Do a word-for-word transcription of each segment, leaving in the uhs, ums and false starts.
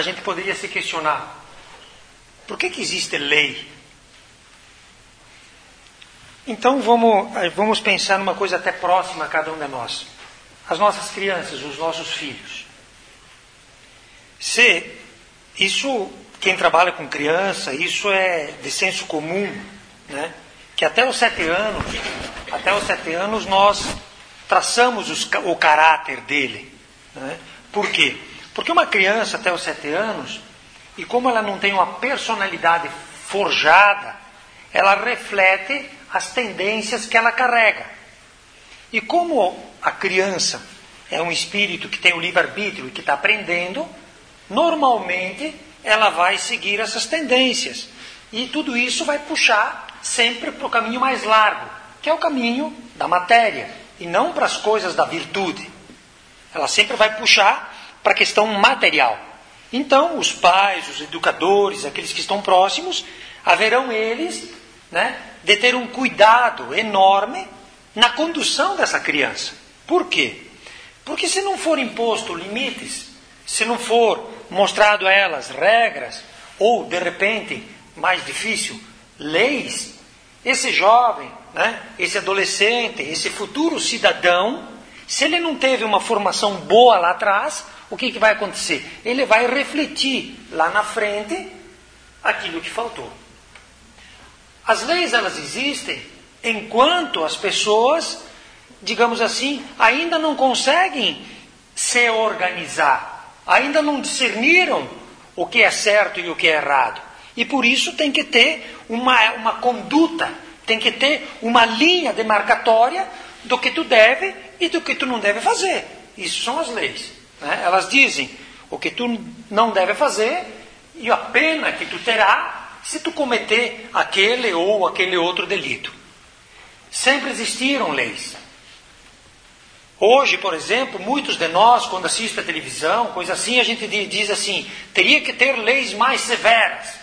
a gente poderia se questionar: por que que existe lei? Então vamos, vamos pensar numa coisa até próxima a cada um de nós. As nossas crianças, os nossos filhos. Se isso, quem trabalha com criança, isso é de senso comum, né? Que até os sete anos, até os sete anos nós traçamos os, o caráter dele. Né? Por quê? Porque uma criança até os sete anos, e como ela não tem uma personalidade forjada, ela reflete as tendências que ela carrega. E como a criança é um espírito que tem o livre-arbítrio e que está aprendendo, normalmente ela vai seguir essas tendências. E tudo isso vai puxar sempre para o caminho mais largo, que é o caminho da matéria, e não para as coisas da virtude. Ela sempre vai puxar para a questão material. Então, os pais, os educadores, aqueles que estão próximos, haverão eles, né, de ter um cuidado enorme na condução dessa criança. Por quê? Porque se não for imposto limites, se não for mostrado a elas regras, ou, de repente, mais difícil, leis, esse jovem, né, esse adolescente, esse futuro cidadão, se ele não teve uma formação boa lá atrás, o que, que vai acontecer? Ele vai refletir lá na frente aquilo que faltou. As leis, elas existem enquanto as pessoas, digamos assim, ainda não conseguem se organizar, ainda não discerniram o que é certo e o que é errado. E por isso tem que ter uma, uma conduta, tem que ter uma linha demarcatória do que tu deve e do que tu não deve fazer. Isso são as leis. Né? Elas dizem o que tu não deve fazer e a pena que tu terá se tu cometer aquele ou aquele outro delito. Sempre existiram leis. Hoje, por exemplo, muitos de nós, quando assistem a televisão, coisa assim, a gente diz assim, teria que ter leis mais severas.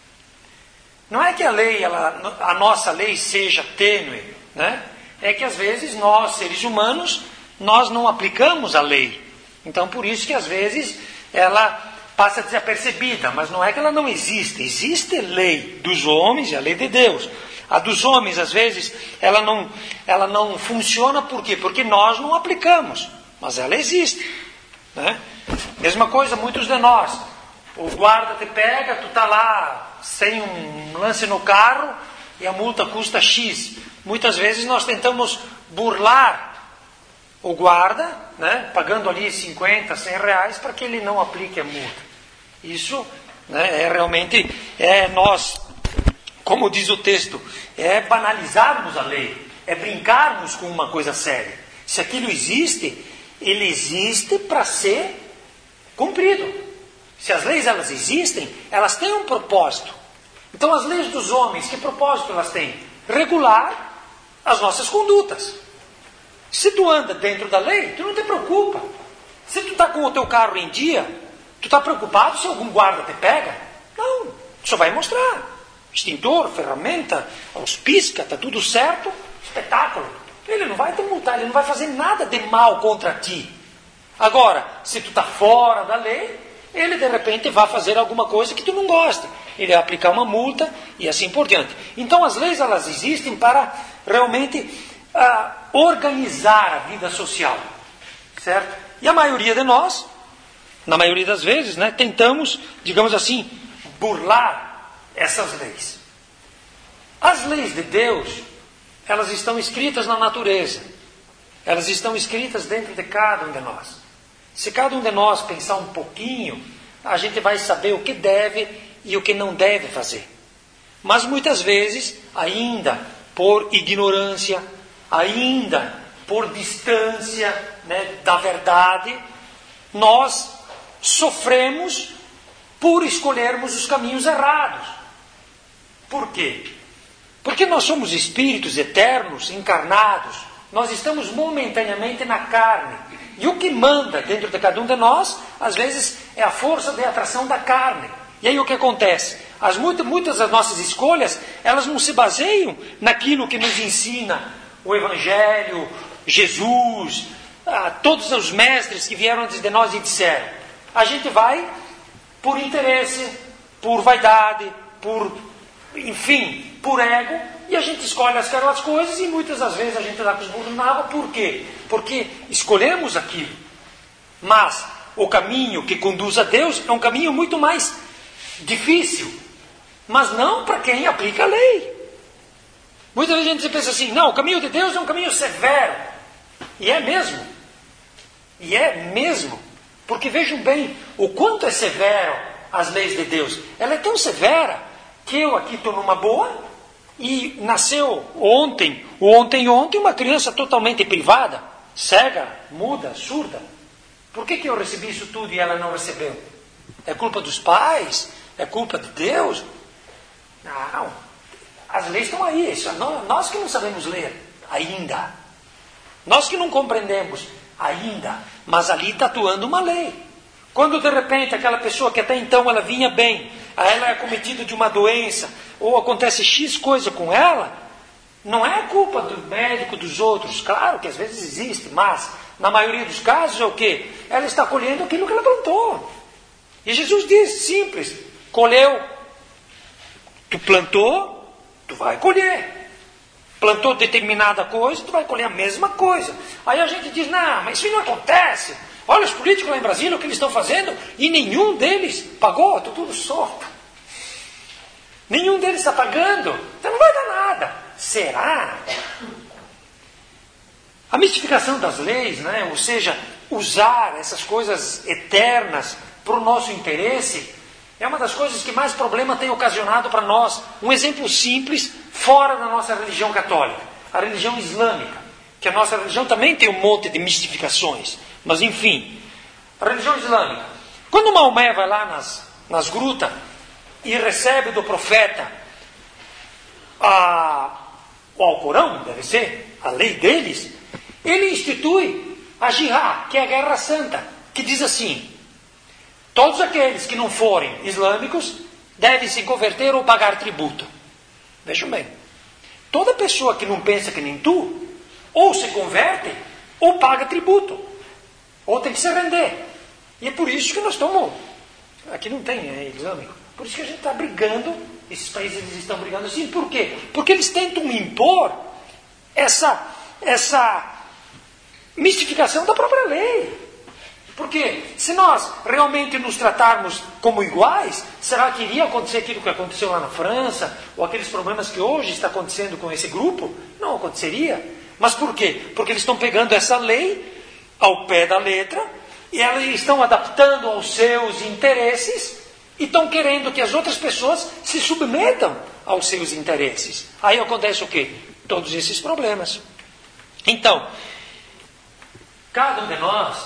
Não é que a lei, ela, a nossa lei seja tênue, né? É que às vezes nós, seres humanos, nós não aplicamos a lei. Então, por isso que às vezes ela passa desapercebida, mas não é que ela não existe. Existe lei dos homens e a lei de Deus. A dos homens, às vezes, ela não, ela não funciona, por quê? Porque nós não aplicamos, mas ela existe. Né? Mesma coisa, muitos de nós. O guarda te pega, tu está lá sem um lance no carro e a multa custa X. Muitas vezes nós tentamos burlar o guarda, né, pagando ali cinquenta, cem reais para que ele não aplique a multa. Isso, né, é realmente, é nós, como diz o texto, é banalizarmos a lei, é brincarmos com uma coisa séria. Se aquilo existe, ele existe para ser cumprido. Se as leis elas existem, elas têm um propósito. Então as leis dos homens, que propósito elas têm? Regular as nossas condutas. Se tu anda dentro da lei, tu não te preocupa. Se tu está com o teu carro em dia, tu está preocupado se algum guarda te pega? Não, tu só vai mostrar. Extintor, ferramenta, os pisca, está tudo certo, espetáculo. Ele não vai te multar, ele não vai fazer nada de mal contra ti. Agora, se tu está fora da lei, ele de repente vai fazer alguma coisa que tu não gosta. Ele vai aplicar uma multa e assim por diante. Então as leis elas existem para realmente uh, organizar a vida social. Certo? E a maioria de nós, na maioria das vezes, né, tentamos, digamos assim, burlar essas leis. As leis de Deus, elas estão escritas na natureza. Elas estão escritas dentro de cada um de nós. Se cada um de nós pensar um pouquinho, a gente vai saber o que deve e o que não deve fazer. Mas muitas vezes, ainda por ignorância, ainda por distância, né, da verdade, nós sofremos por escolhermos os caminhos errados. Por quê? Porque nós somos espíritos eternos, encarnados. Nós estamos momentaneamente na carne. E o que manda dentro de cada um de nós, às vezes, é a força de atração da carne. E aí o que acontece? As, muitas, muitas das nossas escolhas, elas não se baseiam naquilo que nos ensina o Evangelho, Jesus, ah, todos os mestres que vieram antes de nós e disseram. A gente vai por interesse, por vaidade, por, enfim, por ego, e a gente escolhe aquelas coisas e muitas das vezes a gente dá com os burros na água. Por quê? Porque escolhemos aquilo. Mas o caminho que conduz a Deus é um caminho muito mais difícil, mas não para quem aplica a lei. Muitas vezes a gente pensa assim, não, o caminho de Deus é um caminho severo. E é mesmo. E é mesmo. Porque vejam bem, o quanto é severo as leis de Deus. Ela é tão severa que eu aqui estou numa boa e nasceu ontem, ou ontem ontem, uma criança totalmente privada, cega, muda, surda. Por que, que eu recebi isso tudo e ela não recebeu? É culpa dos pais? É culpa de Deus? Não. As leis estão aí. Isso, nós que não sabemos ler ainda. Nós que não compreendemos ainda. Mas ali está atuando uma lei. Quando de repente aquela pessoa que até então ela vinha bem, ela é acometida de uma doença, ou acontece X coisa com ela, não é culpa do médico, dos outros. Claro que às vezes existe, mas na maioria dos casos é o quê? Ela está colhendo aquilo que ela plantou. E Jesus diz, simples, colheu, tu plantou, tu vai colher. Plantou determinada coisa, tu vai colher a mesma coisa. Aí a gente diz, não, mas isso não acontece. Olha os políticos lá em Brasília, o que eles estão fazendo, e nenhum deles pagou, estou tudo solto. Nenhum deles está pagando, então não vai dar nada. Será? A mistificação das leis, né? Ou seja, usar essas coisas eternas para o nosso interesse, é uma das coisas que mais problema tem ocasionado para nós. Um exemplo simples, fora da nossa religião católica, a religião islâmica, que a nossa religião também tem um monte de mistificações. Mas enfim, a religião islâmica. Quando Maomé vai lá nas, nas grutas e recebe do profeta a, o Alcorão, deve ser, a lei deles, ele institui a Jihad, que é a Guerra Santa, que diz assim, todos aqueles que não forem islâmicos devem se converter ou pagar tributo. Vejam bem, toda pessoa que não pensa que nem tu, ou se converte, ou paga tributo, ou tem que se render. E é por isso que nós estamos... Aqui não tem, é islâmico. Por isso que a gente está brigando, esses países eles estão brigando assim. Por quê? Porque eles tentam impor essa, essa mistificação da própria lei. Porque se nós realmente nos tratarmos como iguais, será que iria acontecer aquilo que aconteceu lá na França? Ou aqueles problemas que hoje está acontecendo com esse grupo? Não aconteceria. Mas por quê? Porque eles estão pegando essa lei ao pé da letra, e elas estão adaptando aos seus interesses, e estão querendo que as outras pessoas se submetam aos seus interesses. Aí acontece o quê? Todos esses problemas. Então, cada um de nós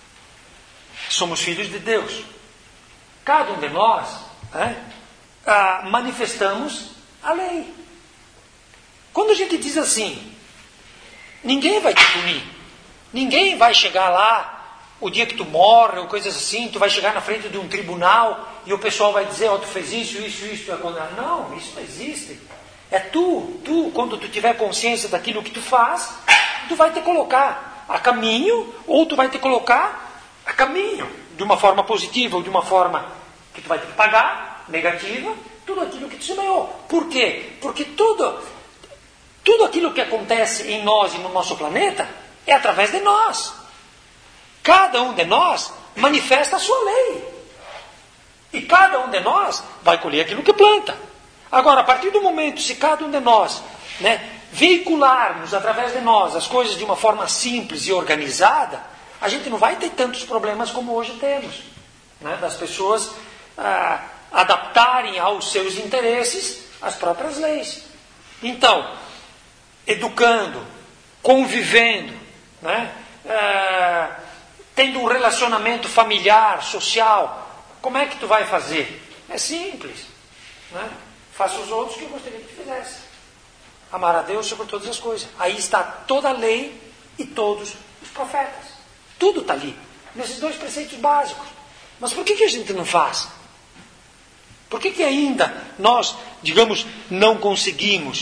somos filhos de Deus. Cada um de nós né, ah, manifestamos a lei. Quando a gente diz assim, ninguém vai te punir, ninguém vai chegar lá, o dia que tu morre, ou coisas assim, tu vai chegar na frente de um tribunal e o pessoal vai dizer, ó, oh, tu fez isso, isso, isso, tu é condenado. Não, isso não existe. É tu, tu, quando tu tiver consciência daquilo que tu faz, tu vai te colocar a caminho, ou tu vai te colocar a caminho, de uma forma positiva ou de uma forma que tu vai ter que pagar, negativa, tudo aquilo que tu semeou. Por quê? Porque tudo, tudo aquilo que acontece em nós e no nosso planeta é através de nós. Cada um de nós manifesta a sua lei. E cada um de nós vai colher aquilo que planta. Agora, a partir do momento, se cada um de nós né, veicularmos através de nós as coisas de uma forma simples e organizada, a gente não vai ter tantos problemas como hoje temos. Né, das pessoas ah, adaptarem aos seus interesses as próprias leis. Então, educando, convivendo, né, ah, tendo um relacionamento familiar, social, como é que tu vai fazer? É simples. Né? Faça os outros que eu gostaria que tu fizesse. Amar a Deus sobre todas as coisas. Aí está toda a lei e todos os profetas. Tudo está ali. Nesses dois preceitos básicos. Mas por que, que a gente não faz? Por que, que ainda nós, digamos, não conseguimos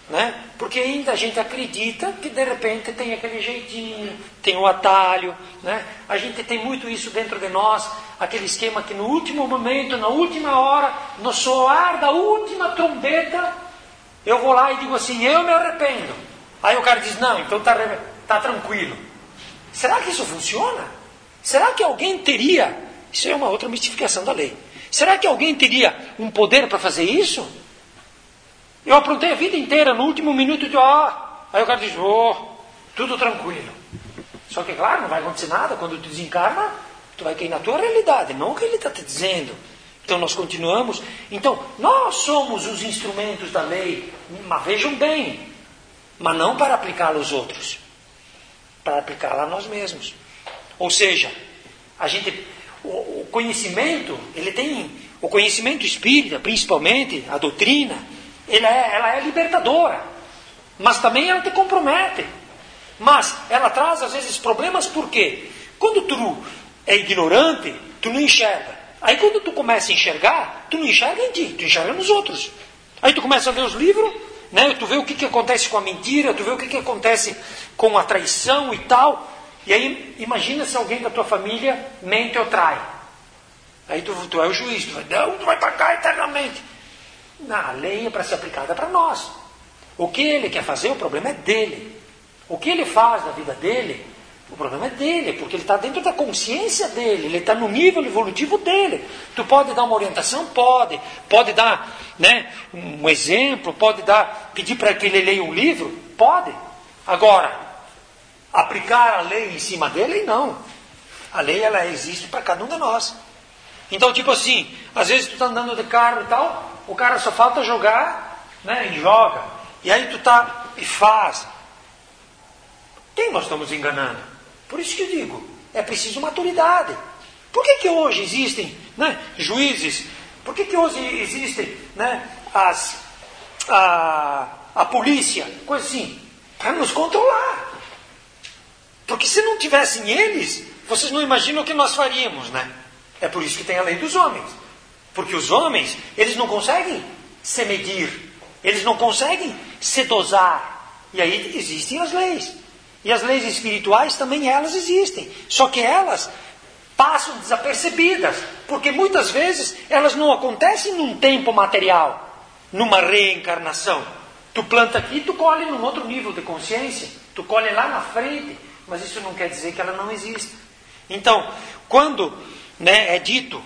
Né? Porque ainda a gente acredita que de repente tem aquele jeitinho, tem o atalho, né? A gente tem muito isso dentro de nós, aquele esquema que no último momento, na última hora, no soar da última trombeta, eu vou lá e digo assim, eu me arrependo. Aí o cara diz, não, então tá, tá tranquilo. Será que isso funciona? Será que alguém teria, isso é uma outra mistificação da lei, será que alguém teria um poder para fazer isso? Eu aprontei a vida inteira, no último minuto de ó. Aí o cara diz, oh, tudo tranquilo. Só que, claro, não vai acontecer nada. Quando tu desencarna, tu vai cair na tua realidade, não o que ele está te dizendo. Então nós continuamos. Então, nós somos os instrumentos da lei. Mas vejam bem, mas não para aplicá-la aos outros. Para aplicá-la a nós mesmos. Ou seja, a gente, o, o conhecimento, ele tem, o conhecimento espírita, principalmente, a doutrina, Ela é, ela é libertadora, mas também ela te compromete. Mas ela traz às vezes problemas, por quê? Quando tu é ignorante, tu não enxerga. Aí quando tu começa a enxergar, tu não enxerga em ti, tu enxerga nos outros. Aí tu começa a ler os livros, né? Tu vê o que, que acontece com a mentira, tu vê o que, que acontece com a traição e tal. E aí imagina se alguém da tua família mente ou trai. Aí tu, tu é o juiz, tu vai, não, tu vai pagar eternamente. A lei é para ser aplicada para nós. O que ele quer fazer, o problema é dele. O que ele faz na vida dele, o problema é dele, porque ele está dentro da consciência dele, ele está no nível evolutivo dele. Tu pode dar uma orientação? Pode. Pode dar, né, um exemplo, pode dar, pedir para que ele leia um livro? Pode. Agora, aplicar a lei em cima dele, não. A lei, ela existe para cada um de nós. Então, tipo assim, às vezes tu está andando de carro e tal, o cara só falta jogar, né, e joga. E aí tu tá e faz. Quem nós estamos enganando? Por isso que eu digo, é preciso maturidade. Por que que hoje existem, né, juízes? Por que que hoje existem, né, as, a, a polícia? Coisa assim, para nos controlar. Porque se não tivessem eles, vocês não imaginam o que nós faríamos, né? É por isso que tem a lei dos homens. Porque os homens, eles não conseguem se medir, eles não conseguem se dosar. E aí existem as leis. E as leis espirituais também elas existem. Só que elas passam desapercebidas. Porque muitas vezes elas não acontecem num tempo material, numa reencarnação. Tu planta aqui, tu colhe num outro nível de consciência. Tu colhe lá na frente. Mas isso não quer dizer que ela não exista. Então, quando, né, é dito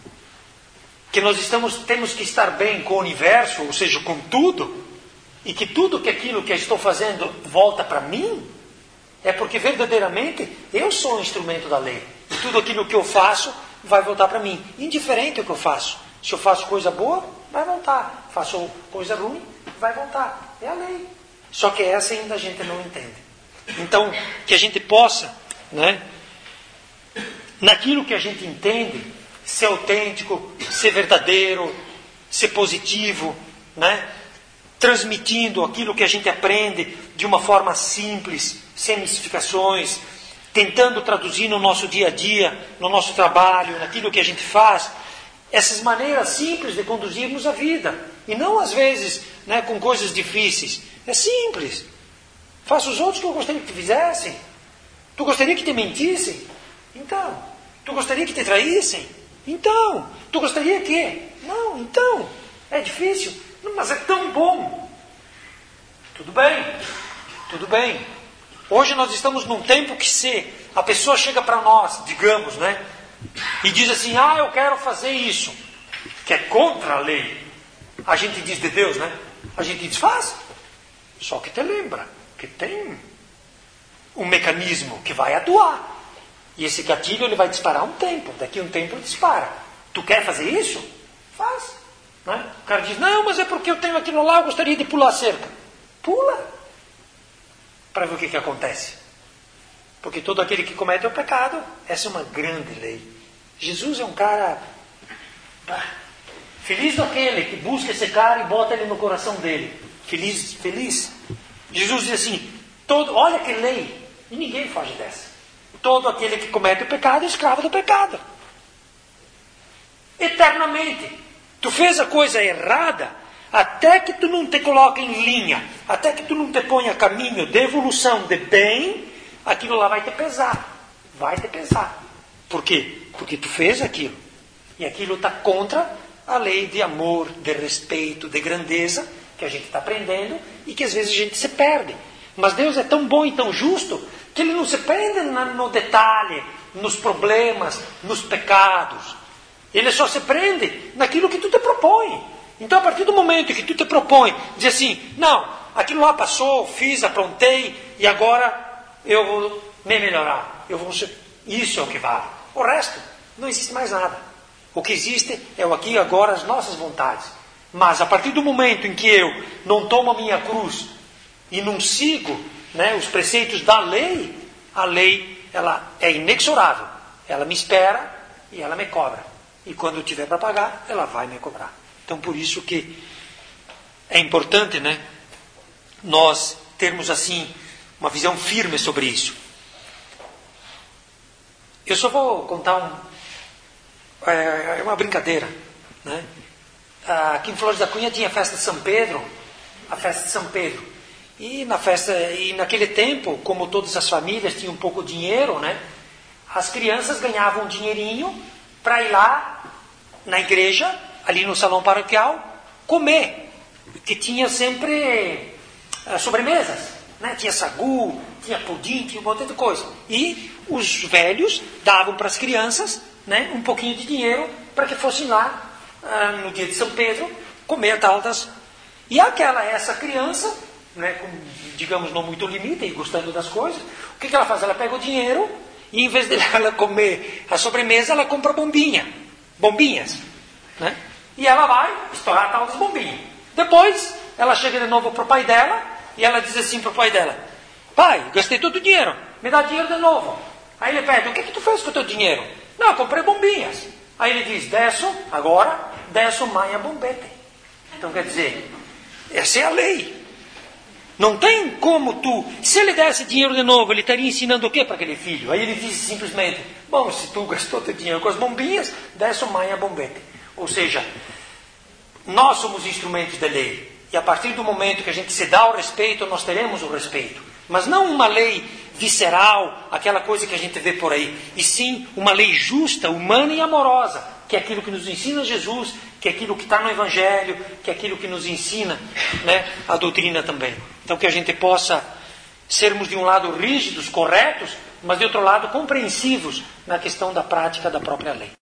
que nós estamos, temos que estar bem com o universo, ou seja, com tudo, e que tudo que aquilo que eu estou fazendo volta para mim, é porque verdadeiramente eu sou um instrumento da lei. E tudo aquilo que eu faço vai voltar para mim. Indiferente o que eu faço. Se eu faço coisa boa, vai voltar. Faço coisa ruim, vai voltar. É a lei. Só que essa ainda a gente não entende. Então, que a gente possa, né, naquilo que a gente entende, ser autêntico, ser verdadeiro, ser positivo, né? Transmitindo aquilo que a gente aprende de uma forma simples, sem mistificações, tentando traduzir no nosso dia a dia, no nosso trabalho, naquilo que a gente faz, essas maneiras simples de conduzirmos a vida. E não às vezes, né, com coisas difíceis. É simples. Faça os outros que eu gostaria que te fizessem. Tu gostaria que te mentissem? Então. Tu gostaria que te traíssem? Então. Tu gostaria que? Não, então. É difícil, mas é tão bom. Tudo bem. Tudo bem. Hoje nós estamos num tempo que se a pessoa chega para nós, digamos, né? E diz assim, ah, eu quero fazer isso. Que é contra a lei. A gente diz de Deus, né? A gente diz, faz. Só que te lembra que tem um mecanismo que vai atuar. E esse gatilho ele vai disparar um tempo. Daqui a um tempo ele dispara. Tu quer fazer isso? Faz. Né? O cara diz, não, mas é porque eu tenho aquilo lá, eu gostaria de pular a cerca. Pula. Para ver o que, que acontece. Porque todo aquele que comete o pecado, essa é uma grande lei. Jesus é um cara... Feliz daquele que busca esse cara e bota ele no coração dele. Feliz, feliz. Jesus diz assim, todo, olha que lei. E ninguém foge dessa. Todo aquele que comete o pecado é escravo do pecado. Eternamente. Tu fez a coisa errada, até que tu não te coloque em linha, até que tu não te ponha a caminho de evolução, de bem, aquilo lá vai te pesar. Vai te pesar. Por quê? Porque tu fez aquilo. E aquilo está contra a lei de amor, de respeito, de grandeza, que a gente está aprendendo e que às vezes a gente se perde. Mas Deus é tão bom e tão justo que Ele não se prende no detalhe, nos problemas, nos pecados. Ele só se prende naquilo que tu te propõe. Então, a partir do momento que tu te propõe, diz assim, não, aquilo lá passou, fiz, aprontei, e agora eu vou me melhorar. Eu vou ser... Isso é o que vale. O resto, não existe mais nada. O que existe é o aqui e agora, as nossas vontades. Mas, a partir do momento em que eu não tomo a minha cruz e não sigo, né, os preceitos da lei, a lei ela é inexorável. Ela me espera e ela me cobra. E quando eu tiver para pagar, ela vai me cobrar. Então, por isso que é importante, né, nós termos assim uma visão firme sobre isso. Eu só vou contar um, é, uma brincadeira, né? Aqui em Flores da Cunha tinha a festa de São Pedro, a festa de São Pedro. E na festa, e naquele tempo, como todas as famílias tinham um pouco de dinheiro, né? As crianças ganhavam um dinheirinho para ir lá na igreja, ali no salão paroquial, comer. Que tinha sempre uh, sobremesas, né? Tinha sagu, tinha pudim, tinha um monte de coisa. E os velhos davam para as crianças, né, um pouquinho de dinheiro para que fossem lá uh, no dia de São Pedro comer a tal das... E aquela, essa criança, né, com, digamos, não muito limite e gostando das coisas, o que, que ela faz? Ela pega o dinheiro e em vez de ela comer a sobremesa, ela compra bombinha, bombinhas, né? E ela vai estourar a tal das bombinhas. Depois, ela chega de novo para o pai dela e ela diz assim para o pai dela, pai, gastei todo o dinheiro, me dá dinheiro de novo. Aí ele pede, o que, que tu fez com o teu dinheiro? Não, eu comprei bombinhas. Aí ele diz, desço, agora, desço manha bombete. Então quer dizer, essa é a lei. Não tem como tu... Se ele desse dinheiro de novo, ele estaria ensinando o que para aquele filho? Aí ele diz simplesmente, bom, se tu gastou teu dinheiro com as bombinhas, desço manha bombete. Ou seja, nós somos instrumentos de lei. E a partir do momento que a gente se dá o respeito, nós teremos o respeito. Mas não uma lei visceral, aquela coisa que a gente vê por aí. E sim uma lei justa, humana e amorosa. Que é aquilo que nos ensina Jesus, que é aquilo que está no Evangelho, que é aquilo que nos ensina, né, a doutrina também. Então que a gente possa sermos de um lado rígidos, corretos, mas de outro lado compreensivos na questão da prática da própria lei.